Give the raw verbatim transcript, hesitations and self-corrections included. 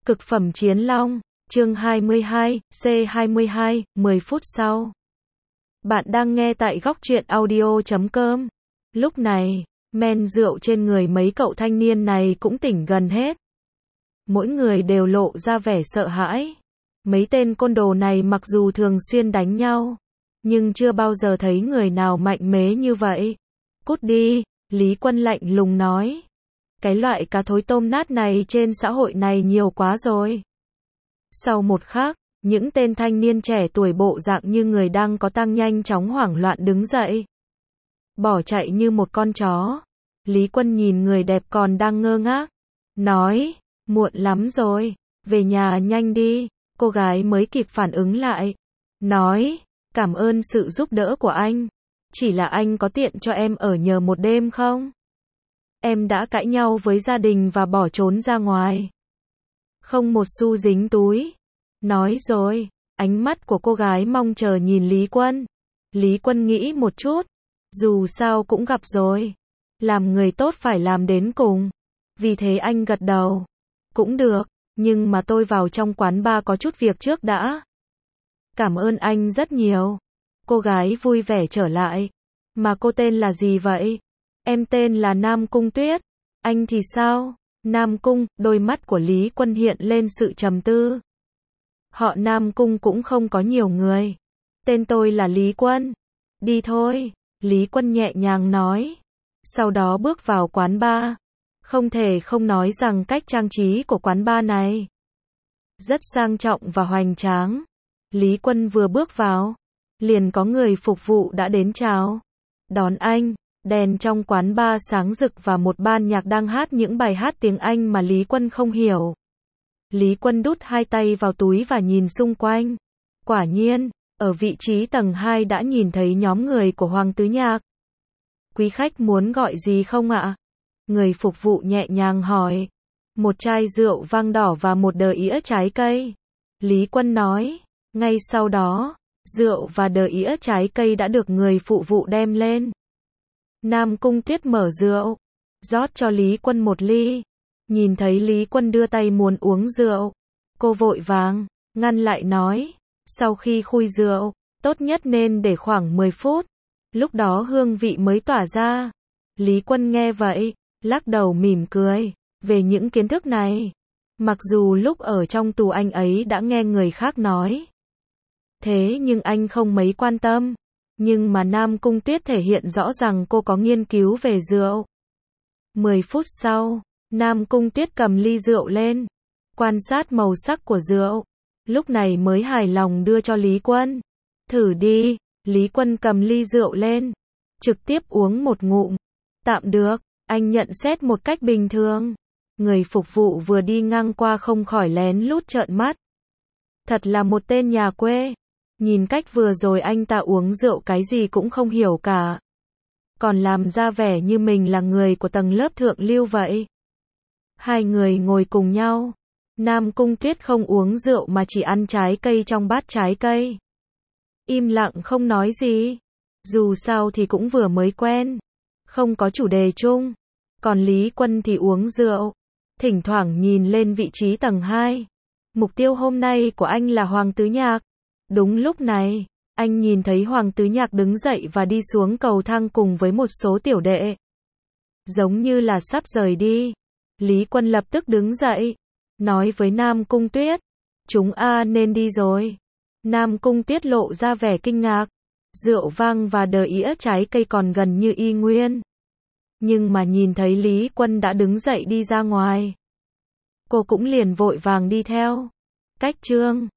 Cực phẩm chiến long, chương hai mươi hai, C hai mươi hai, mười phút sau. Bạn đang nghe tại góc truyện audio chấm com. Lúc này, men rượu trên người mấy cậu thanh niên này cũng tỉnh gần hết. Mỗi người đều lộ ra vẻ sợ hãi. Mấy tên côn đồ này mặc dù thường xuyên đánh nhau, nhưng chưa bao giờ thấy người nào mạnh mẽ như vậy. Cút đi, Lý Quân lạnh lùng nói. Cái loại cá thối tôm nát này trên xã hội này nhiều quá rồi. Sau một khắc, những tên thanh niên trẻ tuổi bộ dạng như người đang có tang nhanh chóng hoảng loạn đứng dậy. Bỏ chạy như một con chó. Lý Quân nhìn người đẹp còn đang ngơ ngác. Nói, muộn lắm rồi, về nhà nhanh đi. Cô gái mới kịp phản ứng lại. Nói, cảm ơn sự giúp đỡ của anh. Chỉ là anh có tiện cho em ở nhờ một đêm không? Em đã cãi nhau với gia đình và bỏ trốn ra ngoài. Không một xu dính túi. Nói rồi, ánh mắt của cô gái mong chờ nhìn Lý Quân. Lý Quân nghĩ một chút. Dù sao cũng gặp rồi. Làm người tốt phải làm đến cùng. Vì thế anh gật đầu. Cũng được, nhưng mà tôi vào trong quán bar có chút việc trước đã. Cảm ơn anh rất nhiều. Cô gái vui vẻ trở lại. Mà cô tên là gì vậy? Em tên là Nam Cung Tuyết. Anh thì sao? Nam Cung, đôi mắt của Lý Quân hiện lên sự trầm tư. Họ Nam Cung cũng không có nhiều người. Tên tôi là Lý Quân. Đi thôi, Lý Quân nhẹ nhàng nói. Sau đó bước vào quán bar. Không thể không nói rằng cách trang trí của quán bar này rất sang trọng và hoành tráng. Lý Quân vừa bước vào, liền có người phục vụ đã đến chào. Đón anh. Đèn trong quán bar sáng rực và một ban nhạc đang hát những bài hát tiếng Anh mà Lý Quân không hiểu. Lý Quân đút hai tay vào túi và nhìn xung quanh. Quả nhiên, ở vị trí tầng hai đã nhìn thấy nhóm người của Hoàng Tứ Nhạc. Quý khách muốn gọi gì không ạ? Người phục vụ nhẹ nhàng hỏi. Một chai rượu vang đỏ và một đờ ĩa trái cây. Lý Quân nói. Ngay sau đó, rượu và đờ ĩa trái cây đã được người phụ vụ đem lên. Nam Cung Tuyết mở rượu, rót cho Lý Quân một ly. Nhìn thấy Lý Quân đưa tay muốn uống rượu, cô vội vàng ngăn lại nói, sau khi khui rượu, tốt nhất nên để khoảng mười phút, lúc đó hương vị mới tỏa ra. Lý Quân nghe vậy, lắc đầu mỉm cười, về những kiến thức này, mặc dù lúc ở trong tù anh ấy đã nghe người khác nói. Thế nhưng anh không mấy quan tâm. Nhưng mà Nam Cung Tuyết thể hiện rõ rằng cô có nghiên cứu về rượu. mười phút sau, Nam Cung Tuyết cầm ly rượu lên, quan sát màu sắc của rượu, lúc này mới hài lòng đưa cho Lý Quân. Thử đi, Lý Quân cầm ly rượu lên, trực tiếp uống một ngụm. Tạm được, anh nhận xét một cách bình thường. Người phục vụ vừa đi ngang qua không khỏi lén lút trợn mắt. Thật là một tên nhà quê. Nhìn cách vừa rồi anh ta uống rượu cái gì cũng không hiểu cả. Còn làm ra vẻ như mình là người của tầng lớp thượng lưu vậy. Hai người ngồi cùng nhau. Nam Cung Tuyết không uống rượu mà chỉ ăn trái cây trong bát trái cây. Im lặng không nói gì. Dù sao thì cũng vừa mới quen. Không có chủ đề chung. Còn Lý Quân thì uống rượu. Thỉnh thoảng nhìn lên vị trí tầng hai. Mục tiêu hôm nay của anh là Hoàng Tứ Nhạc. Đúng lúc này, anh nhìn thấy Hoàng Tứ Nhạc đứng dậy và đi xuống cầu thang cùng với một số tiểu đệ. Giống như là sắp rời đi. Lý Quân lập tức đứng dậy, nói với Nam Cung Tuyết, chúng a nên đi rồi. Nam Cung Tuyết lộ ra vẻ kinh ngạc. Rượu vang và đờ ĩa trái cây còn gần như y nguyên. Nhưng mà nhìn thấy Lý Quân đã đứng dậy đi ra ngoài, cô cũng liền vội vàng đi theo. Cách chương